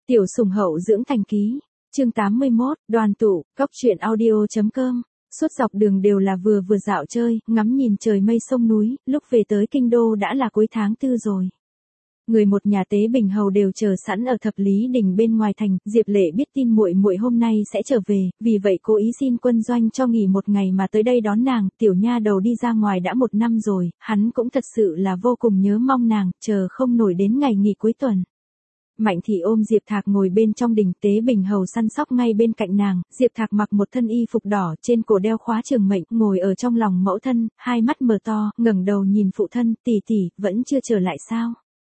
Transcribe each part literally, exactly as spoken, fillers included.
Tiểu sủng hậu dưỡng thành ký, chương tám mươi mốt, đoàn tụ, góc truyện audio.com. Suốt dọc đường đều là vừa vừa dạo chơi, ngắm nhìn trời mây sông núi, lúc về tới kinh đô đã là cuối tháng tư rồi. Người một nhà Tế Bình hầu đều chờ sẵn ở Thập Lý Đình bên ngoài thành, Diệp Lệ biết tin muội muội hôm nay sẽ trở về, vì vậy cố ý xin quân doanh cho nghỉ một ngày mà tới đây đón nàng. Tiểu nha đầu đi ra ngoài đã một năm rồi, hắn cũng thật sự là vô cùng nhớ mong nàng, chờ không nổi đến ngày nghỉ cuối tuần. Mạnh thị ôm Diệp Thạc ngồi bên trong đình, Tế Bình hầu săn sóc ngay bên cạnh nàng. Diệp Thạc mặc một thân y phục đỏ, trên cổ đeo khóa trường mệnh, ngồi ở trong lòng mẫu thân, hai mắt mở to, ngẩng đầu nhìn phụ thân, tỷ tỷ, vẫn chưa trở lại sao?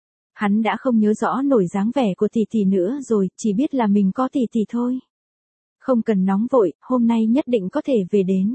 Hắn đã không nhớ rõ nổi dáng vẻ của tỷ tỷ nữa rồi, chỉ biết là mình có tỷ tỷ thôi. Không cần nóng vội, hôm nay nhất định có thể về đến.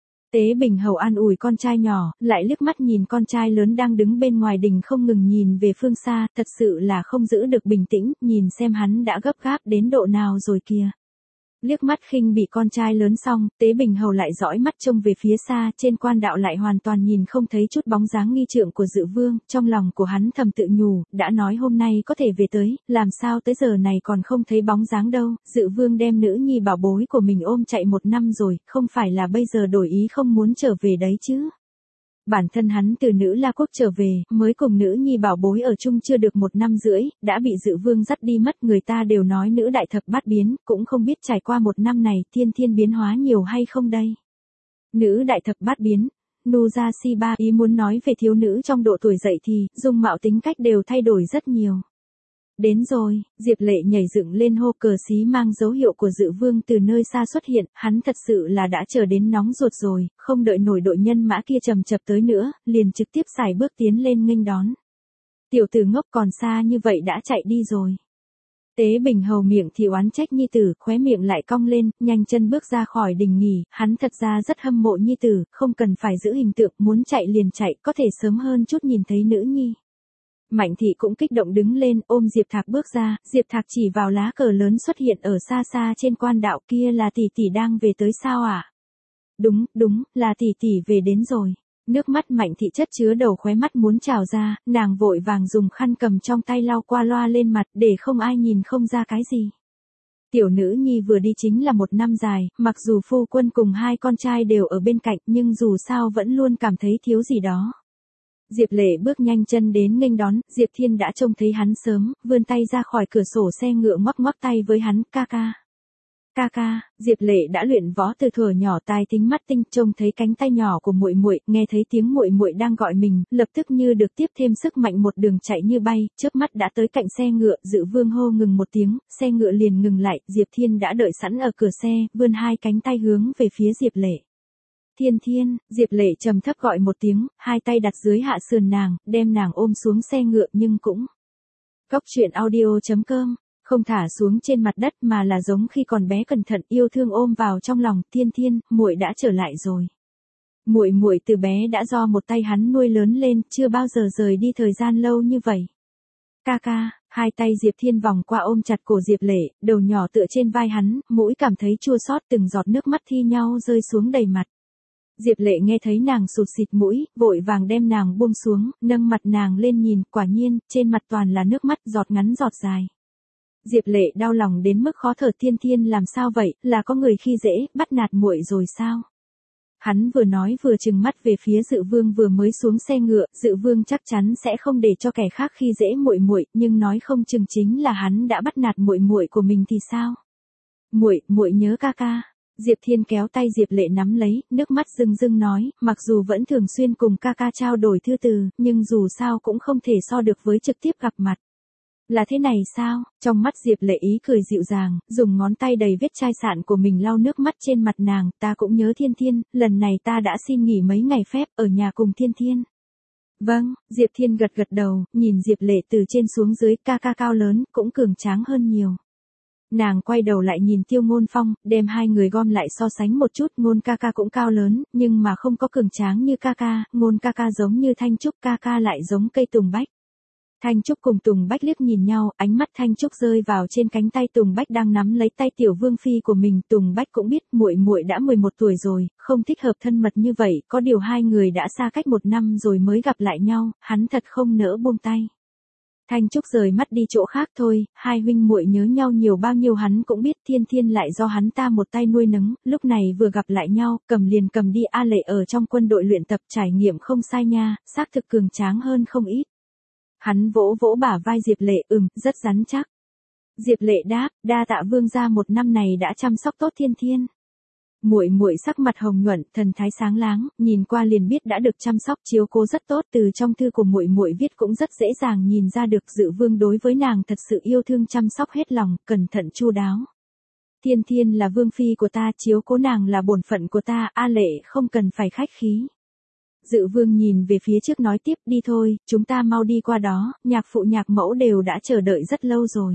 Tế Bình hầu an ủi con trai nhỏ, lại liếc mắt nhìn con trai lớn đang đứng bên ngoài đình không ngừng nhìn về phương xa, thật sự là không giữ được bình tĩnh, nhìn xem hắn đã gấp gáp đến độ nào rồi kìa. Liếc mắt khinh bị con trai lớn xong, Tế Bình hầu lại dõi mắt trông về phía xa, trên quan đạo lại hoàn toàn nhìn không thấy chút bóng dáng nghi trượng của Dự Vương, trong lòng của hắn thầm tự nhủ, đã nói hôm nay có thể về tới, làm sao tới giờ này còn không thấy bóng dáng đâu. Dự Vương đem nữ nhi bảo bối của mình ôm chạy một năm rồi, không phải là bây giờ đổi ý không muốn trở về đấy chứ. Bản thân hắn từ Nữ La Quốc trở về, mới cùng nữ nhi bảo bối ở chung chưa được một năm rưỡi, đã bị Dự Vương dắt đi mất. Người ta đều nói nữ đại thập bát biến, cũng không biết trải qua một năm này thiên thiên biến hóa nhiều hay không đây. Nữ đại thập bát biến, Nu Gia Si Ba ý muốn nói về thiếu nữ trong độ tuổi dậy thì, dung mạo tính cách đều thay đổi rất nhiều. Đến rồi, Diệp Lệ nhảy dựng lên hô, cờ xí mang dấu hiệu của Dự Vương từ nơi xa xuất hiện, hắn thật sự là đã chờ đến nóng ruột rồi, không đợi nổi đội nhân mã kia chầm chập tới nữa, liền trực tiếp xài bước tiến lên nghênh đón. Tiểu tử ngốc còn xa như vậy đã chạy đi rồi. Tế Bình hầu miệng thì oán trách nhi tử, khóe miệng lại cong lên, nhanh chân bước ra khỏi đình nghỉ, hắn thật ra rất hâm mộ nhi tử, không cần phải giữ hình tượng, muốn chạy liền chạy, có thể sớm hơn chút nhìn thấy nữ nhi. Mạnh thị cũng kích động đứng lên, ôm Diệp Thạc bước ra, Diệp Thạc chỉ vào lá cờ lớn xuất hiện ở xa xa trên quan đạo, kia là tỷ tỷ đang về tới sao ạ? À? Đúng, đúng, là tỷ tỷ về đến rồi. Nước mắt Mạnh thị chất chứa đầu khóe mắt muốn trào ra, nàng vội vàng dùng khăn cầm trong tay lau qua loa lên mặt, để không ai nhìn không ra cái gì. Tiểu nữ nhi vừa đi chính là một năm dài, mặc dù phu quân cùng hai con trai đều ở bên cạnh, nhưng dù sao vẫn luôn cảm thấy thiếu gì đó. Diệp Lệ bước nhanh chân đến nghênh đón, Diệp Thiên đã trông thấy hắn sớm, vươn tay ra khỏi cửa sổ xe ngựa ngoắc ngoắc tay với hắn, ca ca. Ca ca, Diệp Lệ đã luyện võ từ thuở nhỏ, tai thính mắt tinh, trông thấy cánh tay nhỏ của muội muội, nghe thấy tiếng muội muội đang gọi mình, lập tức như được tiếp thêm sức mạnh, một đường chạy như bay, chớp mắt đã tới cạnh xe ngựa. Dự Vương hô ngừng một tiếng, xe ngựa liền ngừng lại, Diệp Thiên đã đợi sẵn ở cửa xe, vươn hai cánh tay hướng về phía Diệp Lệ. Thiên Thiên, Diệp Lệ trầm thấp gọi một tiếng, hai tay đặt dưới hạ sườn nàng, đem nàng ôm xuống xe ngựa, nhưng cũng góc truyện audio.com, không thả xuống trên mặt đất mà là giống khi còn bé cẩn thận yêu thương ôm vào trong lòng. Thiên Thiên, muội đã trở lại rồi. Muội muội từ bé đã do một tay hắn nuôi lớn lên, chưa bao giờ rời đi thời gian lâu như vậy. Ca ca, hai tay Diệp Thiên vòng qua ôm chặt cổ Diệp Lệ, đầu nhỏ tựa trên vai hắn, mũi cảm thấy chua xót, từng giọt nước mắt thi nhau rơi xuống đầy mặt. Diệp Lệ nghe thấy nàng sụt xịt mũi, vội vàng đem nàng buông xuống, nâng mặt nàng lên nhìn, quả nhiên, trên mặt toàn là nước mắt, giọt ngắn giọt dài. Diệp Lệ đau lòng đến mức khó thở. Thiên Thiên làm sao vậy, là có người khi dễ, bắt nạt muội rồi sao? Hắn vừa nói vừa trừng mắt về phía Dự Vương vừa mới xuống xe ngựa, Dự Vương chắc chắn sẽ không để cho kẻ khác khi dễ muội muội, nhưng nói không chừng chính là hắn đã bắt nạt muội muội của mình thì sao? Muội, muội nhớ ca ca. Diệp Thiên kéo tay Diệp Lệ nắm lấy, nước mắt rưng rưng nói, mặc dù vẫn thường xuyên cùng ca ca trao đổi thư từ, nhưng dù sao cũng không thể so được với trực tiếp gặp mặt. Là thế này sao? Trong mắt Diệp Lệ ý cười dịu dàng, dùng ngón tay đầy vết chai sạn của mình lau nước mắt trên mặt nàng, ta cũng nhớ Thiên Thiên, lần này ta đã xin nghỉ mấy ngày phép, ở nhà cùng Thiên Thiên. Vâng, Diệp Thiên gật gật đầu, nhìn Diệp Lệ từ trên xuống dưới, ca ca cao lớn, cũng cường tráng hơn nhiều. Nàng quay đầu lại nhìn Tiêu Ngôn Phong, đem hai người gom lại so sánh một chút, Ngôn ca ca cũng cao lớn, nhưng mà không có cường tráng như ca ca, Ngôn ca ca giống như Thanh Trúc, ca ca lại giống cây tùng bách. Thanh Trúc cùng Tùng Bách liếc nhìn nhau, ánh mắt Thanh Trúc rơi vào trên cánh tay Tùng Bách đang nắm lấy tay tiểu vương phi của mình. Tùng Bách cũng biết muội muội đã mười một tuổi rồi, không thích hợp thân mật như vậy, có điều hai người đã xa cách một năm rồi mới gặp lại nhau, hắn thật không nỡ buông tay. Thanh Trúc rời mắt đi chỗ khác thôi, hai huynh muội nhớ nhau nhiều bao nhiêu hắn cũng biết. Thiên Thiên lại do hắn ta một tay nuôi nấng, lúc này vừa gặp lại nhau, cầm liền cầm đi. A Lệ ở trong quân đội luyện tập, trải nghiệm không sai nha, xác thực cường tráng hơn không ít. Hắn vỗ vỗ bả vai Diệp Lệ, ừm, rất rắn chắc. Diệp Lệ đáp, đa tạ vương gia một năm này đã chăm sóc tốt Thiên Thiên. Muội muội sắc mặt hồng nhuận, thần thái sáng láng, nhìn qua liền biết đã được chăm sóc chiếu cố rất tốt. Từ trong thư của muội muội viết cũng rất dễ dàng nhìn ra được Dự Vương đối với nàng thật sự yêu thương chăm sóc hết lòng, cẩn thận chu đáo. Thiên Thiên là vương phi của ta, chiếu cố nàng là bổn phận của ta, A Lệ không cần phải khách khí. Dự Vương nhìn về phía trước nói tiếp, đi thôi, chúng ta mau đi qua đó, nhạc phụ nhạc mẫu đều đã chờ đợi rất lâu rồi.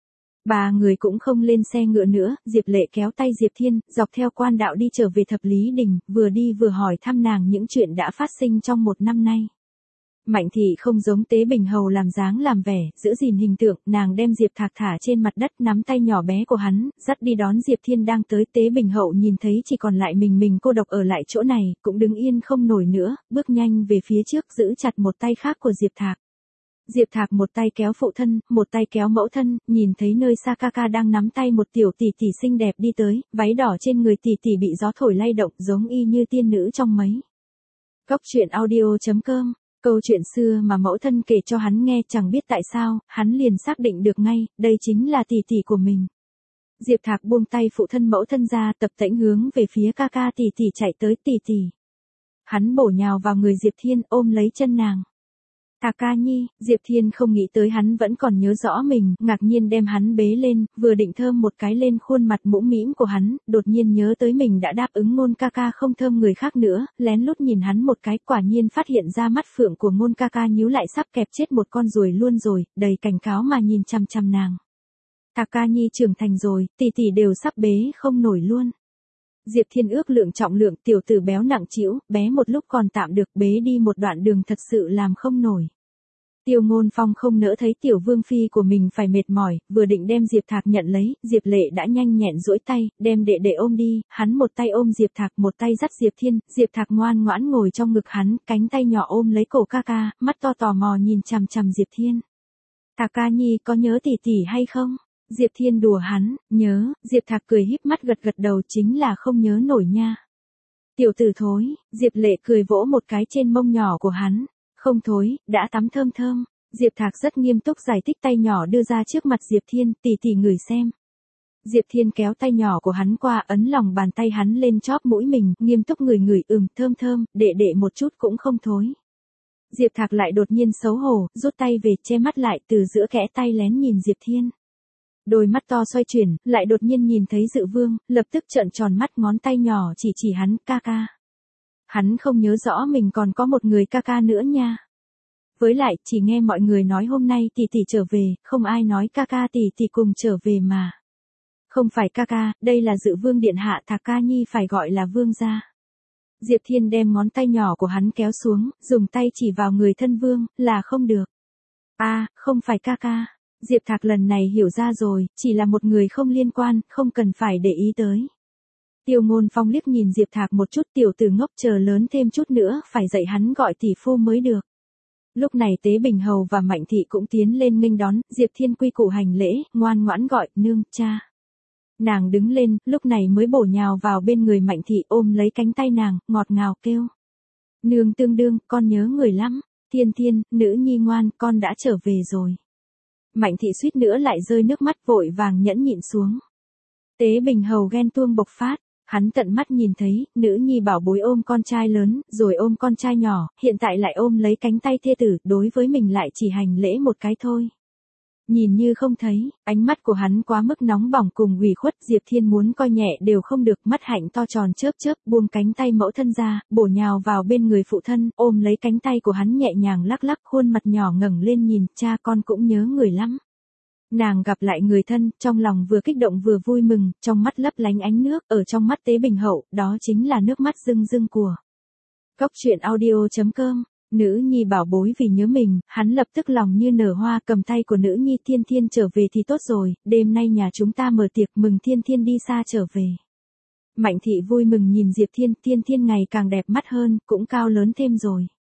Ba người cũng không lên xe ngựa nữa, Diệp Lệ kéo tay Diệp Thiên, dọc theo quan đạo đi trở về Thập Lý Đình, vừa đi vừa hỏi thăm nàng những chuyện đã phát sinh trong một năm nay. Mạnh Thị không giống Tế Bình Hầu làm dáng làm vẻ, giữ gìn hình tượng, nàng đem Diệp Thạc thả trên mặt đất, nắm tay nhỏ bé của hắn, dắt đi đón Diệp Thiên đang tới. Tế Bình Hậu nhìn thấy chỉ còn lại mình mình cô độc ở lại chỗ này, cũng đứng yên không nổi nữa, bước nhanh về phía trước giữ chặt một tay khác của Diệp Thạc. Diệp Thạc một tay kéo phụ thân, một tay kéo mẫu thân, nhìn thấy nơi xa ca ca đang nắm tay một tiểu tỷ tỷ xinh đẹp đi tới, váy đỏ trên người tỷ tỷ bị gió thổi lay động giống y như tiên nữ trong mấy. Cốc truyện audio chấm com, câu chuyện xưa mà mẫu thân kể cho hắn nghe, chẳng biết tại sao, hắn liền xác định được ngay, đây chính là tỷ tỷ của mình. Diệp Thạc buông tay phụ thân mẫu thân ra, tập tễnh hướng về phía ca ca tỷ tỷ chạy tới. Tỷ tỷ. Hắn bổ nhào vào người Diệp Thiên, ôm lấy chân nàng. Thạc ca nhi, Diệp Thiên không nghĩ tới hắn vẫn còn nhớ rõ mình, ngạc nhiên đem hắn bế lên, vừa định thơm một cái lên khuôn mặt mũm mĩm của hắn, đột nhiên nhớ tới mình đã đáp ứng Ngôn ca ca không thơm người khác nữa, lén lút nhìn hắn một cái, quả nhiên phát hiện ra mắt phượng của Ngôn ca ca nhíu lại sắp kẹp chết một con ruồi luôn rồi, đầy cảnh cáo mà nhìn chằm chằm nàng. Thạc ca nhi trưởng thành rồi, tỷ tỷ đều sắp bế không nổi luôn. Diệp Thiên ước lượng trọng lượng, tiểu tử béo nặng trĩu, bé một lúc còn tạm được, bế đi một đoạn đường thật sự làm không nổi. Tiêu Ngôn Phong không nỡ thấy tiểu vương phi của mình phải mệt mỏi, vừa định đem Diệp Thạc nhận lấy, Diệp Lệ đã nhanh nhẹn duỗi tay, đem đệ đệ ôm đi, hắn một tay ôm Diệp Thạc, một tay dắt Diệp Thiên, Diệp Thạc ngoan ngoãn ngồi trong ngực hắn, cánh tay nhỏ ôm lấy cổ ca ca, mắt to tò mò nhìn chằm chằm Diệp Thiên. Thạc ca nhi có nhớ tỷ tỷ hay không? Diệp Thiên đùa hắn, nhớ, Diệp Thạc cười híp mắt gật gật đầu, chính là không nhớ nổi nha. Tiểu tử thối, Diệp Lệ cười vỗ một cái trên mông nhỏ của hắn, không thối, đã tắm thơm thơm. Diệp Thạc rất nghiêm túc giải thích, tay nhỏ đưa ra trước mặt Diệp Thiên, tỷ tỷ ngửi xem. Diệp Thiên kéo tay nhỏ của hắn qua, ấn lòng bàn tay hắn lên chóp mũi mình, nghiêm túc ngửi ngửi, ừm, thơm thơm, đệ đệ một chút cũng không thối. Diệp Thạc lại đột nhiên xấu hổ, rút tay về, che mắt lại, từ giữa kẽ tay lén nhìn Diệp Thiên. Đôi mắt to xoay chuyển, lại đột nhiên nhìn thấy Dự Vương, lập tức trợn tròn mắt, ngón tay nhỏ chỉ chỉ hắn, ca ca. Hắn không nhớ rõ mình còn có một người ca ca nữa nha. Với lại, chỉ nghe mọi người nói hôm nay tỷ tỷ trở về, không ai nói ca ca tỷ tỷ cùng trở về mà. Không phải ca ca, đây là Dự Vương điện hạ, Thạc ca nhi phải gọi là vương gia. Diệp Thiên đem ngón tay nhỏ của hắn kéo xuống, dùng tay chỉ vào người thân vương, là không được. A, à, không phải ca ca. Diệp Thạc lần này hiểu ra rồi, chỉ là một người không liên quan, không cần phải để ý tới. Tiêu Ngôn Phong liếc nhìn Diệp Thạc một chút, tiểu tử ngốc, chờ lớn thêm chút nữa, phải dạy hắn gọi tỷ phu mới được. Lúc này Tế Bình Hầu và Mạnh Thị cũng tiến lên nghênh đón, Diệp Thiên quy củ hành lễ, ngoan ngoãn gọi, nương, cha. Nàng đứng lên, lúc này mới bổ nhào vào bên người Mạnh Thị, ôm lấy cánh tay nàng, ngọt ngào kêu. Nương tương đương, con nhớ người lắm. Thiên Thiên, nữ nhi ngoan, con đã trở về rồi. Mạnh Thị suýt nữa lại rơi nước mắt, vội vàng nhẫn nhịn xuống. Tế Bình Hầu ghen tuông bộc phát, hắn tận mắt nhìn thấy, nữ nhi bảo bối ôm con trai lớn, rồi ôm con trai nhỏ, hiện tại lại ôm lấy cánh tay thê tử, đối với mình lại chỉ hành lễ một cái thôi. Nhìn như không thấy, ánh mắt của hắn quá mức nóng bỏng cùng ủy khuất, Diệp Thiên muốn coi nhẹ đều không được, mắt hạnh to tròn chớp chớp, buông cánh tay mẫu thân ra, bổ nhào vào bên người phụ thân, ôm lấy cánh tay của hắn nhẹ nhàng lắc lắc, khuôn mặt nhỏ ngẩng lên nhìn, cha con cũng nhớ người lắm. Nàng gặp lại người thân, trong lòng vừa kích động vừa vui mừng, trong mắt lấp lánh ánh nước, ở trong mắt Tế Bình Hậu, đó chính là nước mắt rưng rưng của. Cốc truyện audio chấm com. Nữ nhi bảo bối vì nhớ mình, hắn lập tức lòng như nở hoa, cầm tay của nữ nhi, Thiên Thiên trở về thì tốt rồi, đêm nay nhà chúng ta mở tiệc mừng Thiên Thiên đi xa trở về. Mạnh Thị vui mừng nhìn Diệp Thiên, Thiên Thiên ngày càng đẹp mắt hơn, cũng cao lớn thêm rồi.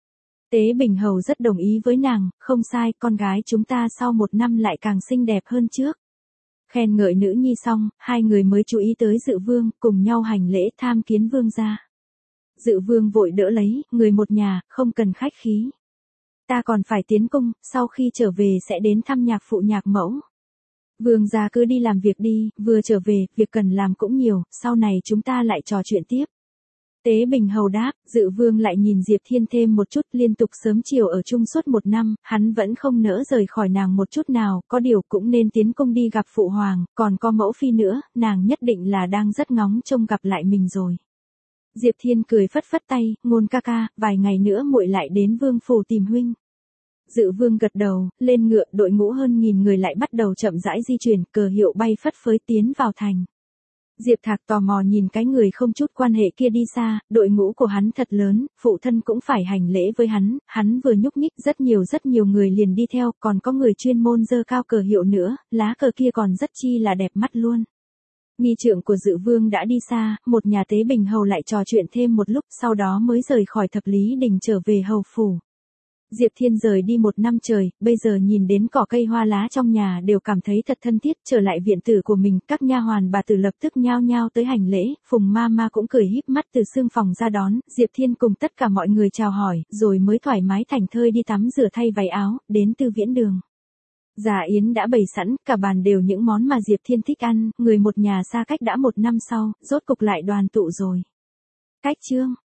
Tế Bình Hầu rất đồng ý với nàng, không sai, con gái chúng ta sau một năm lại càng xinh đẹp hơn trước. Khen ngợi nữ nhi xong, hai người mới chú ý tới Dự Vương, cùng nhau hành lễ tham kiến vương gia. Dự Vương vội đỡ lấy, người một nhà, không cần khách khí. Ta còn phải tiến cung, sau khi trở về sẽ đến thăm nhạc phụ nhạc mẫu. Vương gia cứ đi làm việc đi, vừa trở về, việc cần làm cũng nhiều, sau này chúng ta lại trò chuyện tiếp. Tế Bình Hầu đáp, Dự Vương lại nhìn Diệp Thiên thêm một chút, liên tục sớm chiều ở chung suốt một năm, hắn vẫn không nỡ rời khỏi nàng một chút nào, có điều cũng nên tiến cung đi gặp phụ hoàng, còn có mẫu phi nữa, nàng nhất định là đang rất ngóng trông gặp lại mình rồi. Diệp Thiên cười phất phất tay, Ngôn ca ca, vài ngày nữa muội lại đến vương phủ tìm huynh. Dự Vương gật đầu, lên ngựa, đội ngũ hơn nghìn người lại bắt đầu chậm rãi di chuyển, cờ hiệu bay phất phới tiến vào thành. Diệp Thạc tò mò nhìn cái người không chút quan hệ kia đi xa, đội ngũ của hắn thật lớn, phụ thân cũng phải hành lễ với hắn, hắn vừa nhúc nhích rất nhiều rất nhiều người liền đi theo, còn có người chuyên môn giơ cao cờ hiệu nữa, lá cờ kia còn rất chi là đẹp mắt luôn. Nghi trượng của Dự Vương đã đi xa, một nhà Tế Bình Hầu lại trò chuyện thêm một lúc, sau đó mới rời khỏi Thập Lý Đình trở về hầu phủ. Diệp Thiên rời đi một năm trời, bây giờ nhìn đến cỏ cây hoa lá trong nhà đều cảm thấy thật thân thiết, trở lại viện tử của mình, các nha hoàn bà tử lập tức nhao nhao tới hành lễ, Phùng ma ma cũng cười híp mắt từ xương phòng ra đón, Diệp Thiên cùng tất cả mọi người chào hỏi, rồi mới thoải mái thảnh thơi đi tắm rửa thay váy áo, đến Tư Viễn Đường. Già yến đã bày sẵn, cả bàn đều những món mà Diệp Thiên thích ăn, người một nhà xa cách đã một năm sau, rốt cục lại đoàn tụ rồi. Cách chương